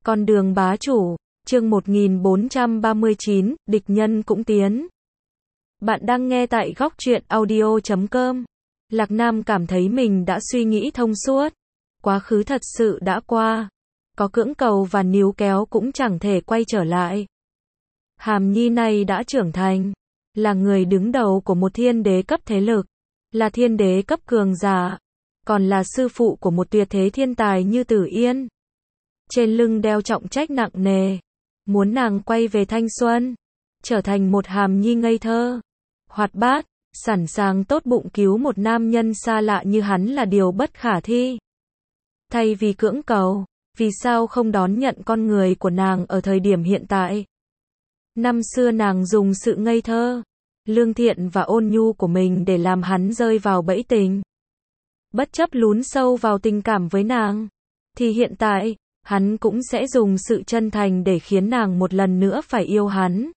Con đường bá chủ, chương 1439, địch nhân cũng tiến. Bạn đang nghe tại góc truyện audio.com. Lạc Nam cảm thấy mình đã suy nghĩ thông suốt. Quá khứ thật sự đã qua. Có cưỡng cầu và níu kéo cũng chẳng thể quay trở lại. Hàm Nhi này đã trưởng thành. Là người đứng đầu của một thiên đế cấp thế lực. Là thiên đế cấp cường giả. Còn là sư phụ của một tuyệt thế thiên tài như Tử Yên. Trên lưng đeo trọng trách nặng nề. Muốn nàng quay về thanh xuân. Trở thành một Hàm Nhi ngây thơ. Hoạt bát, sẵn sàng tốt bụng cứu một nam nhân xa lạ như hắn là điều bất khả thi. Thay vì cưỡng cầu, vì sao không đón nhận con người của nàng ở thời điểm hiện tại? Năm xưa nàng dùng sự ngây thơ, lương thiện và ôn nhu của mình để làm hắn rơi vào bẫy tình. Bất chấp lún sâu vào tình cảm với nàng, thì hiện tại, hắn cũng sẽ dùng sự chân thành để khiến nàng một lần nữa phải yêu hắn.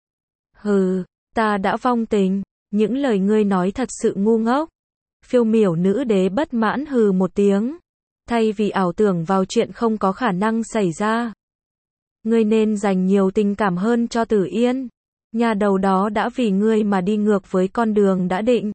Hừ, ta đã vong tình, những lời ngươi nói thật sự ngu ngốc. Phiêu miểu nữ đế bất mãn hừ một tiếng. Thay vì ảo tưởng vào chuyện không có khả năng xảy ra. Ngươi nên dành nhiều tình cảm hơn cho Tử Yên. Nhà đầu đó đã vì ngươi mà đi ngược với con đường đã định.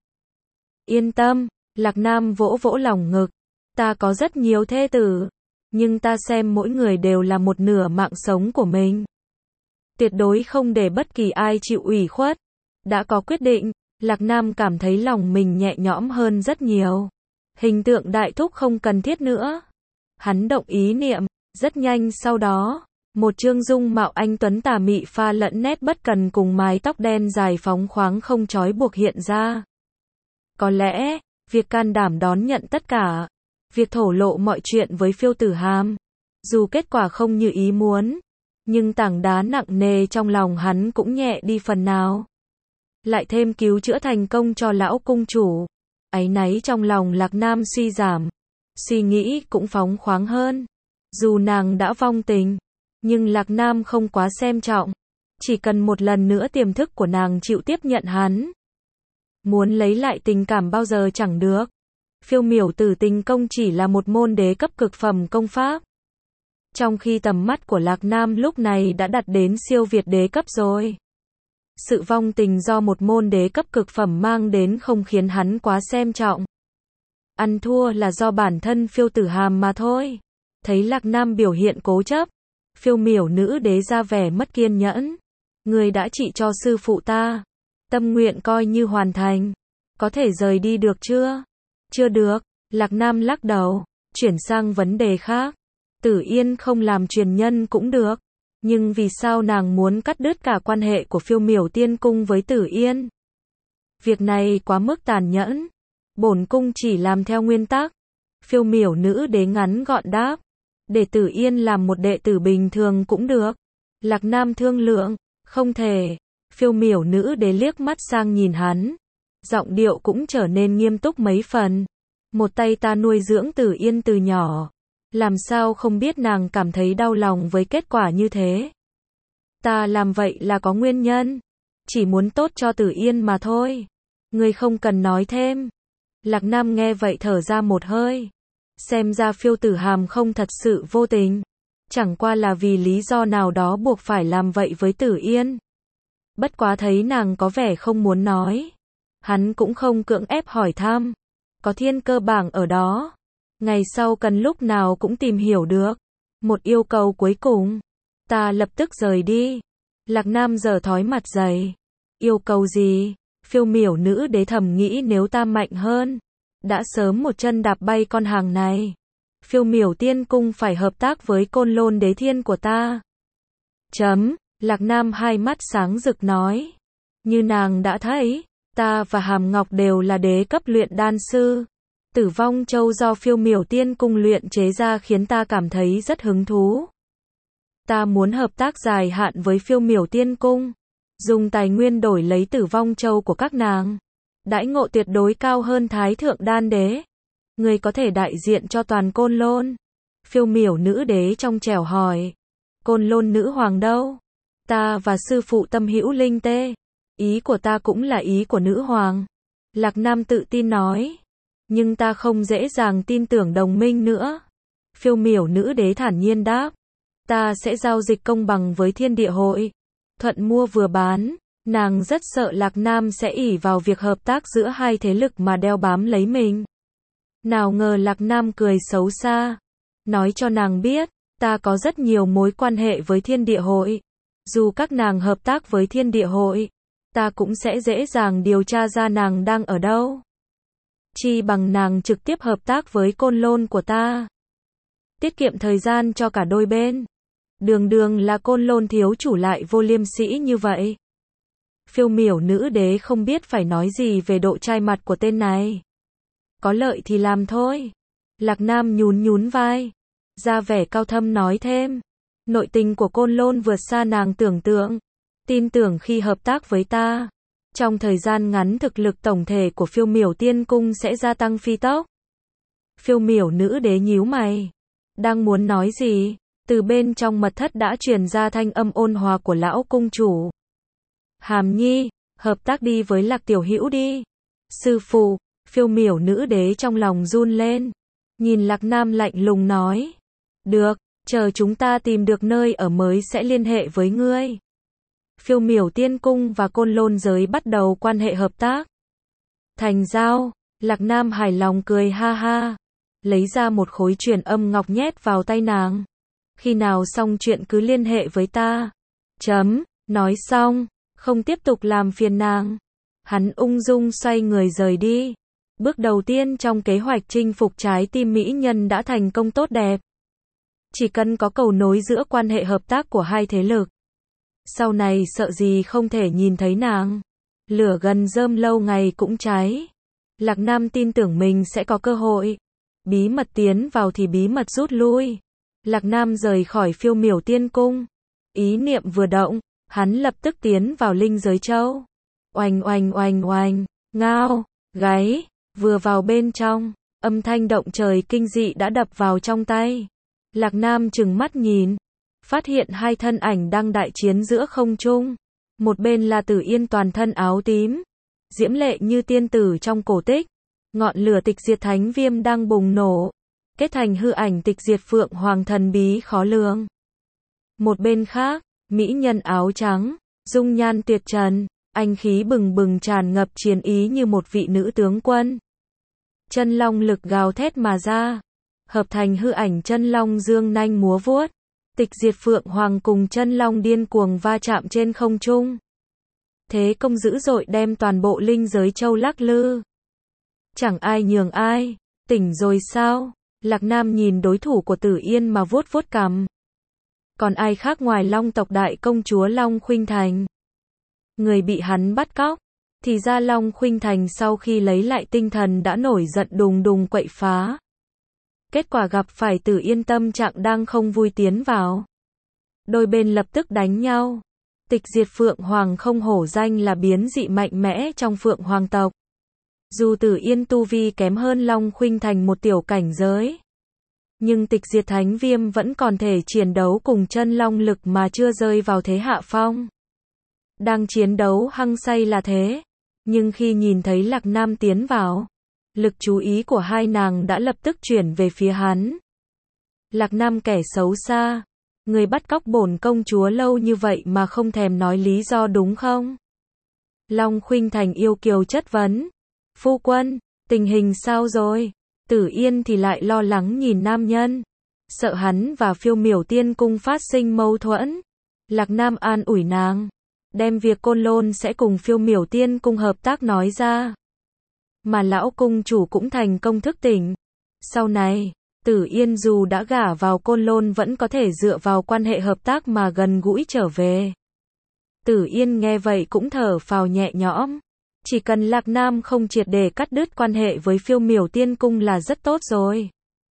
Yên tâm, Lạc Nam vỗ vỗ lòng ngực. Ta có rất nhiều thê tử. Nhưng ta xem mỗi người đều là một nửa mạng sống của mình. Tuyệt đối không để bất kỳ ai chịu ủy khuất. Đã có quyết định, Lạc Nam cảm thấy lòng mình nhẹ nhõm hơn rất nhiều. Hình tượng đại thúc không cần thiết nữa. Hắn động ý niệm, rất nhanh sau đó, một trương dung mạo anh tuấn tà mị pha lẫn nét bất cần cùng mái tóc đen dài phóng khoáng không trói buộc hiện ra. Có lẽ, việc can đảm đón nhận tất cả, việc thổ lộ mọi chuyện với Phiêu Tử Hàm, dù kết quả không như ý muốn, nhưng tảng đá nặng nề trong lòng hắn cũng nhẹ đi phần nào. Lại thêm cứu chữa thành công cho lão cung chủ. Áy náy trong lòng Lạc Nam suy giảm. Suy nghĩ cũng phóng khoáng hơn. Dù nàng đã vong tình, nhưng Lạc Nam không quá xem trọng. Chỉ cần một lần nữa tiềm thức của nàng chịu tiếp nhận hắn. Muốn lấy lại tình cảm bao giờ chẳng được. Phiêu miểu tử tình công chỉ là một môn đế cấp cực phẩm công pháp. Trong khi tầm mắt của Lạc Nam lúc này đã đạt đến siêu việt đế cấp rồi. Sự vong tình do một môn đế cấp cực phẩm mang đến không khiến hắn quá xem trọng. Ăn thua là do bản thân Phiêu Tử Hàm mà thôi. Thấy Lạc Nam biểu hiện cố chấp, phiêu miểu nữ đế ra vẻ mất kiên nhẫn. Người đã trị cho sư phụ ta. Tâm nguyện coi như hoàn thành. Có thể rời đi được chưa? Chưa được. Lạc Nam lắc đầu, chuyển sang vấn đề khác. Tử Yên không làm truyền nhân cũng được. Nhưng vì sao nàng muốn cắt đứt cả quan hệ của Phiêu miểu tiên cung với Tử Yên? Việc này quá mức tàn nhẫn. Bổn cung chỉ làm theo nguyên tắc. Phiêu miểu nữ đế ngắn gọn đáp. Để Tử Yên làm một đệ tử bình thường cũng được. Lạc Nam thương lượng. Không thể. Phiêu miểu nữ đế liếc mắt sang nhìn hắn. Giọng điệu cũng trở nên nghiêm túc mấy phần. Một tay ta nuôi dưỡng Tử Yên từ nhỏ. Làm sao không biết nàng cảm thấy đau lòng với kết quả như thế. Ta làm vậy là có nguyên nhân. Chỉ muốn tốt cho Tử Yên mà thôi. Ngươi không cần nói thêm. Lạc Nam nghe vậy thở ra một hơi. Xem ra Phiêu Tử Hàm không thật sự vô tình. Chẳng qua là vì lý do nào đó buộc phải làm vậy với Tử Yên. Bất quá thấy nàng có vẻ không muốn nói. Hắn cũng không cưỡng ép hỏi thăm. Có thiên cơ bảng ở đó. Ngày sau cần lúc nào cũng tìm hiểu được. Một yêu cầu cuối cùng. Ta lập tức rời đi. Lạc Nam giở thói mặt dày. Yêu cầu gì? Phiêu miểu nữ đế thầm nghĩ nếu ta mạnh hơn. Đã sớm một chân đạp bay con hàng này. Phiêu miểu tiên cung phải hợp tác với Côn Lôn đế thiên của ta. Lạc Nam hai mắt sáng rực nói. Như nàng đã thấy, ta và Hàm Ngọc đều là đế cấp luyện đan sư. Tử vong châu do Phiêu miểu tiên cung luyện chế ra khiến ta cảm thấy rất hứng thú. Ta muốn hợp tác dài hạn với Phiêu miểu tiên cung. Dùng tài nguyên đổi lấy tử vong châu của các nàng. Đãi ngộ tuyệt đối cao hơn Thái Thượng Đan Đế. Người có thể đại diện cho toàn Côn Lôn. Phiêu miểu nữ đế trong trẻo hỏi. Côn Lôn nữ hoàng đâu? Ta và sư phụ Tâm Hữu Linh Tê. Ý của ta cũng là ý của nữ hoàng. Lạc Nam tự tin nói. Nhưng ta không dễ dàng tin tưởng đồng minh nữa. Phiêu miểu nữ đế thản nhiên đáp. Ta sẽ giao dịch công bằng với thiên địa hội. Thuận mua vừa bán. Nàng rất sợ Lạc Nam sẽ ỷ vào việc hợp tác giữa hai thế lực mà đeo bám lấy mình. Nào ngờ Lạc Nam cười xấu xa. Nói cho nàng biết, ta có rất nhiều mối quan hệ với thiên địa hội. Dù các nàng hợp tác với thiên địa hội, ta cũng sẽ dễ dàng điều tra ra nàng đang ở đâu. Chi bằng nàng trực tiếp hợp tác với Côn Lôn của ta. Tiết kiệm thời gian cho cả đôi bên. Đường đường là Côn Lôn thiếu chủ lại vô liêm sỉ như vậy. Phiêu miểu nữ đế không biết phải nói gì về độ chai mặt của tên này. Có lợi thì làm thôi. Lạc Nam nhún nhún vai. Ra vẻ cao thâm nói thêm. Nội tình của Côn Lôn vượt xa nàng tưởng tượng. Tin tưởng khi hợp tác với ta, trong thời gian ngắn thực lực tổng thể của phiêu miểu tiên cung sẽ gia tăng phi tốc. Phiêu miểu nữ đế nhíu mày. Đang muốn nói gì? Từ bên trong mật thất đã truyền ra thanh âm ôn hòa của lão cung chủ. Hàm Nhi, hợp tác đi với Lạc tiểu hữu đi. Sư phụ, phiêu miểu nữ đế trong lòng run lên. Nhìn Lạc Nam lạnh lùng nói. Được, chờ chúng ta tìm được nơi ở mới sẽ liên hệ với ngươi. Phiêu miểu tiên cung và Côn Lôn giới bắt đầu quan hệ hợp tác. Thành giao, Lạc Nam hài lòng cười ha ha. Lấy ra một khối truyền âm ngọc nhét vào tay nàng. Khi nào xong chuyện cứ liên hệ với ta. Nói xong, không tiếp tục làm phiền nàng. Hắn ung dung xoay người rời đi. Bước đầu tiên trong kế hoạch chinh phục trái tim mỹ nhân đã thành công tốt đẹp. Chỉ cần có cầu nối giữa quan hệ hợp tác của hai thế lực. Sau này sợ gì không thể nhìn thấy nàng. Lửa gần rơm lâu ngày cũng cháy. Lạc Nam tin tưởng mình sẽ có cơ hội. Bí mật tiến vào thì bí mật rút lui. Lạc Nam rời khỏi phiêu miểu tiên cung. Ý niệm vừa động, hắn lập tức tiến vào linh giới châu. Oanh oanh oanh oanh, ngao, gáy, vừa vào bên trong, âm thanh động trời kinh dị đã đập vào trong tay. Lạc Nam trừng mắt nhìn, phát hiện hai thân ảnh đang đại chiến giữa không trung. Một bên là Tử Yên toàn thân áo tím, diễm lệ như tiên tử trong cổ tích. Ngọn lửa tịch diệt thánh viêm đang bùng nổ, kết thành hư ảnh tịch diệt phượng hoàng thần bí khó lường. Một bên khác, mỹ nhân áo trắng, dung nhan tuyệt trần, anh khí bừng bừng tràn ngập chiến ý như một vị nữ tướng quân. Chân long lực gào thét mà ra, hợp thành hư ảnh chân long dương nanh múa vuốt. Tịch diệt phượng hoàng cùng chân long điên cuồng va chạm trên không trung. Thế công dữ dội đem toàn bộ linh giới châu lắc lư. Chẳng ai nhường ai, tỉnh rồi sao? Lạc Nam nhìn đối thủ của Tử Yên mà vuốt vuốt cằm. Còn ai khác ngoài Long tộc đại công chúa Long Khuynh Thành? Người bị hắn bắt cóc. Thì ra Long Khuynh Thành sau khi lấy lại tinh thần đã nổi giận đùng đùng quậy phá. Kết quả gặp phải Tử Yên tâm trạng đang không vui tiến vào. Đôi bên lập tức đánh nhau. Tịch diệt Phượng Hoàng không hổ danh là biến dị mạnh mẽ trong Phượng Hoàng tộc. Dù Tử Yên tu vi kém hơn Long Khuynh Thành một tiểu cảnh giới, nhưng tịch diệt thánh viêm vẫn còn thể chiến đấu cùng chân long lực mà chưa rơi vào thế hạ phong. Đang chiến đấu hăng say là thế, nhưng khi nhìn thấy Lạc Nam tiến vào, lực chú ý của hai nàng đã lập tức chuyển về phía hắn. Lạc Nam kẻ xấu xa, người bắt cóc bổn công chúa lâu như vậy mà không thèm nói lý do đúng không? Long Khuynh Thành yêu kiều chất vấn. Phu quân, tình hình sao rồi? Tử Yên thì lại lo lắng nhìn nam nhân, sợ hắn và phiêu miểu tiên cung phát sinh mâu thuẫn. Lạc Nam an ủi nàng, đem việc Côn Lôn sẽ cùng phiêu miểu tiên cung hợp tác nói ra. Mà lão cung chủ cũng thành công thức tỉnh. Sau này, Tử Yên dù đã gả vào Côn Lôn vẫn có thể dựa vào quan hệ hợp tác mà gần gũi trở về. Tử Yên nghe vậy cũng thở phào nhẹ nhõm. Chỉ cần Lạc Nam không triệt để cắt đứt quan hệ với phiêu miểu tiên cung là rất tốt rồi.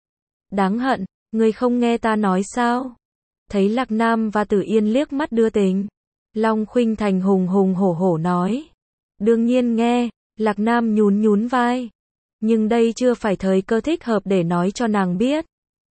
Đáng hận, người không nghe ta nói sao? Thấy Lạc Nam và Tử Yên liếc mắt đưa tình, Long Khuynh Thành hùng hùng hổ hổ nói. Đương nhiên nghe, Lạc Nam nhún nhún vai. Nhưng đây chưa phải thời cơ thích hợp để nói cho nàng biết.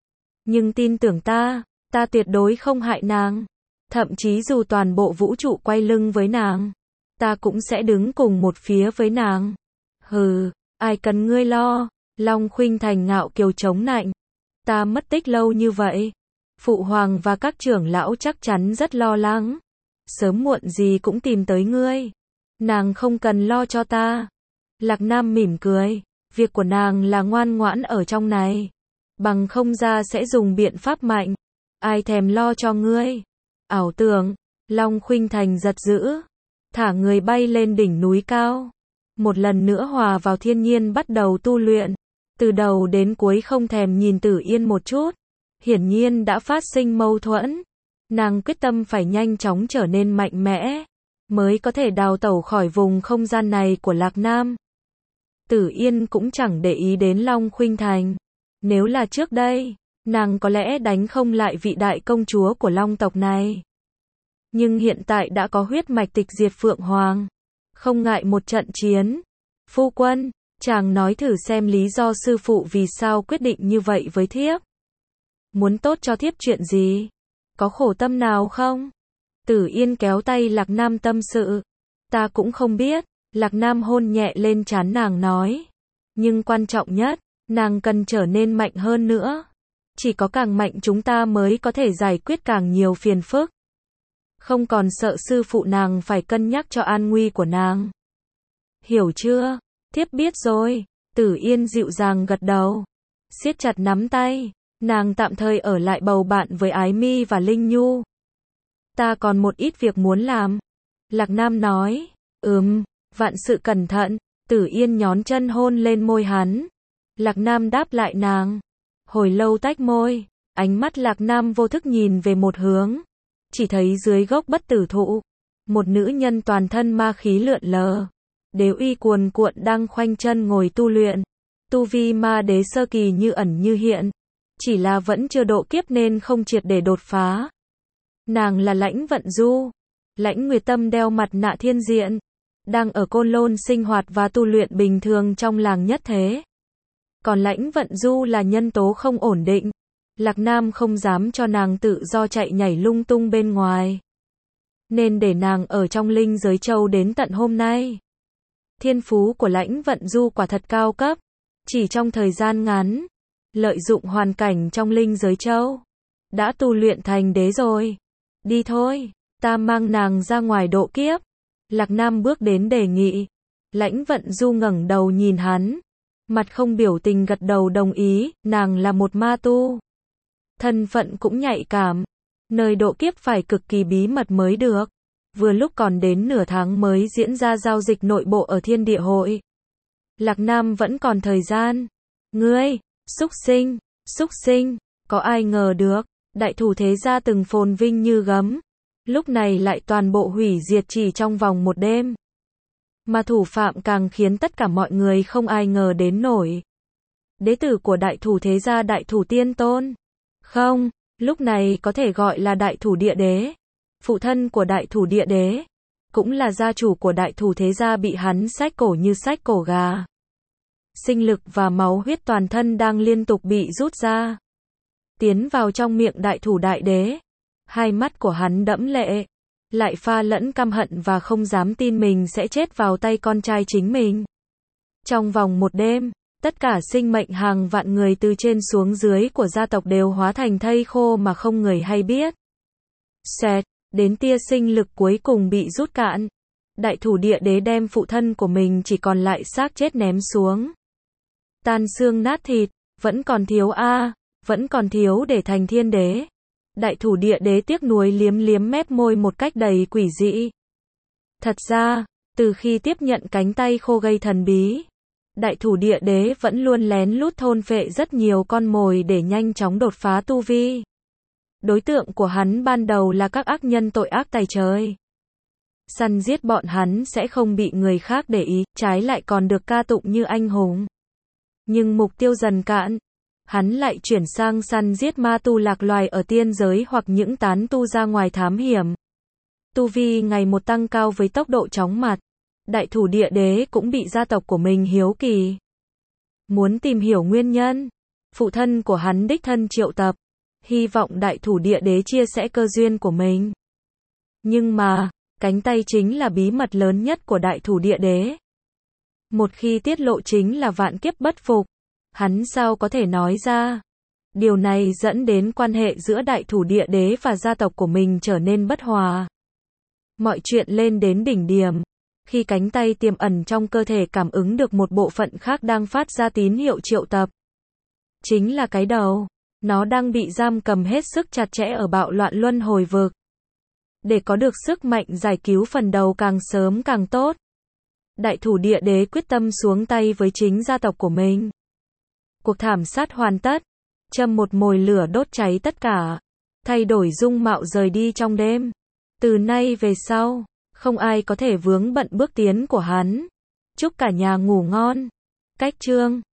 Nhưng tin tưởng ta tuyệt đối không hại nàng. Thậm chí dù toàn bộ vũ trụ quay lưng với nàng, ta cũng sẽ đứng cùng một phía với nàng. Hừ, ai cần ngươi lo? Long Khuynh Thành ngạo kiều chống nạnh. Ta mất tích lâu như vậy, Phụ hoàng và các trưởng lão chắc chắn rất lo lắng. Sớm muộn gì cũng tìm tới ngươi. Nàng không cần lo cho ta. Lạc Nam mỉm cười. Việc của nàng là ngoan ngoãn ở trong này. Bằng không ra sẽ dùng biện pháp mạnh. Ai thèm lo cho ngươi. Ảo tưởng. Long Khuynh Thành giật dữ. Thả người bay lên đỉnh núi cao. Một lần nữa hòa vào thiên nhiên bắt đầu tu luyện. Từ đầu đến cuối không thèm nhìn Tử Yên một chút. Hiển nhiên đã phát sinh mâu thuẫn. Nàng quyết tâm phải nhanh chóng trở nên mạnh mẽ. Mới có thể đào tẩu khỏi vùng không gian này của Lạc Nam. Tử Yên cũng chẳng để ý đến Long Khuynh Thành. Nếu là trước đây, nàng có lẽ đánh không lại vị đại công chúa của Long tộc này. Nhưng hiện tại đã có huyết mạch tịch diệt Phượng Hoàng. Không ngại một trận chiến. Phu quân, chàng nói thử xem lý do sư phụ vì sao quyết định như vậy với thiếp. Muốn tốt cho thiếp chuyện gì? Có khổ tâm nào không? Tử Yên kéo tay Lạc Nam tâm sự. Ta cũng không biết. Lạc Nam hôn nhẹ lên trán nàng nói. Nhưng quan trọng nhất, nàng cần trở nên mạnh hơn nữa. Chỉ có càng mạnh chúng ta mới có thể giải quyết càng nhiều phiền phức. Không còn sợ sư phụ nàng phải cân nhắc cho an nguy của nàng. Hiểu chưa? Thiếp biết rồi. Tử Yên dịu dàng gật đầu. Siết chặt nắm tay. Nàng tạm thời ở lại bầu bạn với Ái Mi và Linh Nhu. Ta còn một ít việc muốn làm. Lạc Nam nói. Vạn sự cẩn thận. Tử Yên nhón chân hôn lên môi hắn. Lạc Nam đáp lại nàng. Hồi lâu tách môi. Ánh mắt Lạc Nam vô thức nhìn về một hướng. Chỉ thấy dưới gốc bất tử thụ. Một nữ nhân toàn thân ma khí lượn lờ. Đế uy cuồn cuộn đang khoanh chân ngồi tu luyện. Tu vi ma đế sơ kỳ như ẩn như hiện. Chỉ là vẫn chưa độ kiếp nên không triệt để đột phá. Nàng là Lãnh Vận Du. Lãnh Nguyệt Tâm đeo mặt nạ thiên diện. Đang ở Côn Lôn sinh hoạt và tu luyện bình thường trong làng nhất thế. Còn Lãnh Vận Du là nhân tố không ổn định. Lạc Nam không dám cho nàng tự do chạy nhảy lung tung bên ngoài. Nên để nàng ở trong linh giới châu đến tận hôm nay. Thiên phú của Lãnh Vận Du quả thật cao cấp. Chỉ trong thời gian ngắn. Lợi dụng hoàn cảnh trong linh giới châu. Đã tu luyện thành đế rồi. Đi thôi. Ta mang nàng ra ngoài độ kiếp. Lạc Nam bước đến đề nghị. Lãnh Vận Du ngẩng đầu nhìn hắn. Mặt không biểu tình gật đầu đồng ý. Nàng là một ma tu. Thân phận cũng nhạy cảm. Nơi độ kiếp phải cực kỳ bí mật mới được. Vừa lúc còn đến nửa tháng mới diễn ra giao dịch nội bộ ở Thiên Địa Hội. Lạc Nam vẫn còn thời gian. Ngươi, xúc sinh, có ai ngờ được, đại thủ thế gia từng phồn vinh như gấm. Lúc này lại toàn bộ hủy diệt chỉ trong vòng một đêm. Mà thủ phạm càng khiến tất cả mọi người không ai ngờ đến nổi. Đế tử của đại thủ thế gia Đại Thủ Tiên Tôn. Không, lúc này có thể gọi là Đại Thủ Địa Đế. Phụ thân của Đại Thủ Địa Đế. Cũng là gia chủ của đại thủ thế gia bị hắn xách cổ như xách cổ gà. Sinh lực và máu huyết toàn thân đang liên tục bị rút ra. Tiến vào trong miệng đại thủ đại đế. Hai mắt của hắn đẫm lệ. Lại pha lẫn căm hận và không dám tin mình sẽ chết vào tay con trai chính mình. Trong vòng một đêm, tất cả sinh mệnh hàng vạn người từ trên xuống dưới của gia tộc đều hóa thành thây khô mà không người hay biết. Xẹt, đến tia sinh lực cuối cùng bị rút cạn. Đại thủ địa đế đem phụ thân của mình chỉ còn lại xác chết ném xuống. Tan xương nát thịt, vẫn còn thiếu vẫn còn thiếu để thành thiên đế. Đại thủ địa đế tiếc nuối liếm liếm mép môi một cách đầy quỷ dị. Thật ra, từ khi tiếp nhận cánh tay khô gây thần bí, đại thủ địa đế vẫn luôn lén lút thôn phệ rất nhiều con mồi để nhanh chóng đột phá tu vi. Đối tượng của hắn ban đầu là các ác nhân tội ác tày trời. Săn giết bọn hắn sẽ không bị người khác để ý, trái lại còn được ca tụng như anh hùng. Nhưng mục tiêu dần cạn, hắn lại chuyển sang săn giết ma tu lạc loài ở tiên giới hoặc những tán tu ra ngoài thám hiểm. Tu vi ngày một tăng cao với tốc độ chóng mặt. Đại thủ địa đế cũng bị gia tộc của mình hiếu kỳ. Muốn tìm hiểu nguyên nhân, phụ thân của hắn đích thân triệu tập, hy vọng đại thủ địa đế chia sẻ cơ duyên của mình. Nhưng mà, cánh tay chính là bí mật lớn nhất của đại thủ địa đế. Một khi tiết lộ chính là vạn kiếp bất phục. Hắn sao có thể nói ra? Điều này dẫn đến quan hệ giữa đại thủ địa đế và gia tộc của mình trở nên bất hòa. Mọi chuyện lên đến đỉnh điểm. Khi cánh tay tiềm ẩn trong cơ thể cảm ứng được một bộ phận khác đang phát ra tín hiệu triệu tập. Chính là cái đầu. Nó đang bị giam cầm hết sức chặt chẽ ở bạo loạn luân hồi vực. Để có được sức mạnh giải cứu phần đầu càng sớm càng tốt. Đại thủ địa đế quyết tâm xuống tay với chính gia tộc của mình. Cuộc thảm sát hoàn tất. Châm một mồi lửa đốt cháy tất cả. Thay đổi dung mạo rời đi trong đêm. Từ nay về sau, không ai có thể vướng bận bước tiến của hắn. Chúc cả nhà ngủ ngon. Cách chương